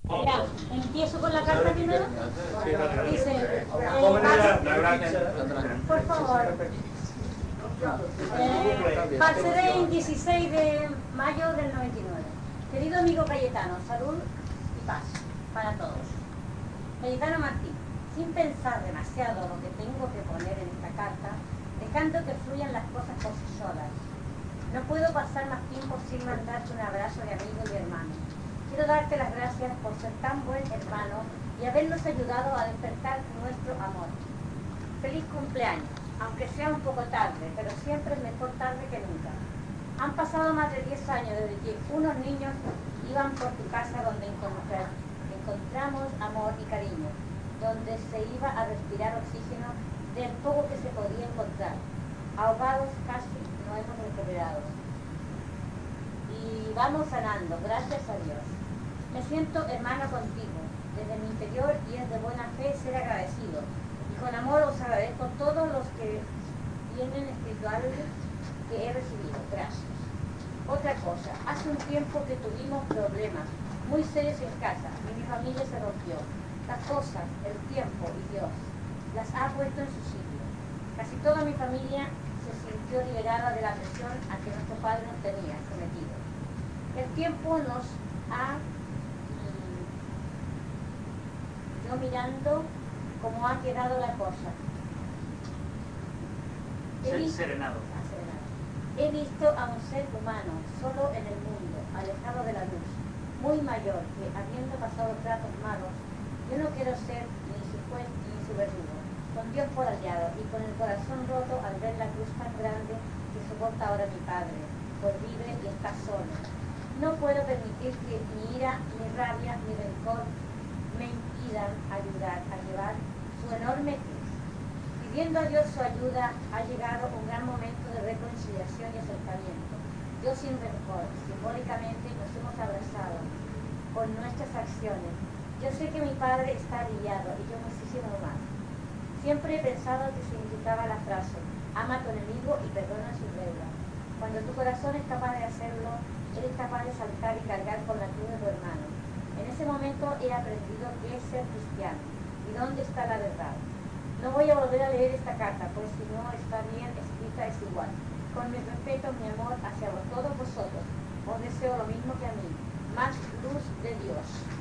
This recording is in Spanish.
Ya, empiezo con la carta primero. Dice, por favor, Falsedén, 16 de mayo del 99. Querido amigo Cayetano, salud y paz para todos. Cayetano Martín, sin pensar demasiado lo que tengo que poner en esta carta, dejando que fluyan las cosas por sí solas. No puedo pasar más tiempo sin mandarte un abrazo de amigo y hermano. Quiero darte las gracias por ser tan buen hermano y habernos ayudado a despertar nuestro amor. Feliz cumpleaños, aunque sea un poco tarde, pero siempre es mejor tarde que nunca. Han pasado más de 10 años desde que unos niños iban por tu casa donde encontramos amor y cariño, donde se iba a respirar oxígeno del poco que se podía encontrar. Ahogados casi no hemos recuperado. Y vamos sanando, gracias a Dios. Me siento hermano contigo, desde mi interior, y es de buena fe ser agradecido. Y con amor os agradezco todos los que vienen espirituales que he recibido. Gracias. Otra cosa, hace un tiempo que tuvimos problemas muy serios en casa y mi familia se rompió. Las cosas, el tiempo y Dios las ha puesto en su sitio. Casi toda mi familia se sintió liberada de la presión a que nuestro padre nos tenía sometido. El tiempo nos ha yo mirando cómo ha quedado la cosa. Serenado. He visto a un ser humano solo en el mundo, alejado de la luz, muy mayor, que habiendo pasado tratos malos, yo no quiero ser ni su juez ni su verdugo, con Dios por aliado y con el corazón roto al ver la cruz tan grande que soporta ahora mi padre, pues vive y está solo. No puedo permitir que ni ira, ni rabia, ni rencor me impidan ayudar a llevar su enorme cruz. Pidiendo a Dios su ayuda, ha llegado un gran momento de reconciliación y acercamiento. Yo sin rencor, simbólicamente nos hemos abrazado con nuestras acciones. Yo sé que mi padre está aliviado y yo muchísimo más. Siempre he pensado que significaba la frase, ama a tu enemigo y perdona sus deudas. Cuando tu corazón es capaz de hacerlo, eres capaz de saltar y cargar con la cruz de tu hermano. En ese momento he aprendido qué es ser cristiano y dónde está la verdad. No voy a volver a leer esta carta, pues si no está bien escrita es igual. Con mi respeto, mi amor hacia todos vosotros, os deseo lo mismo que a mí, más luz de Dios.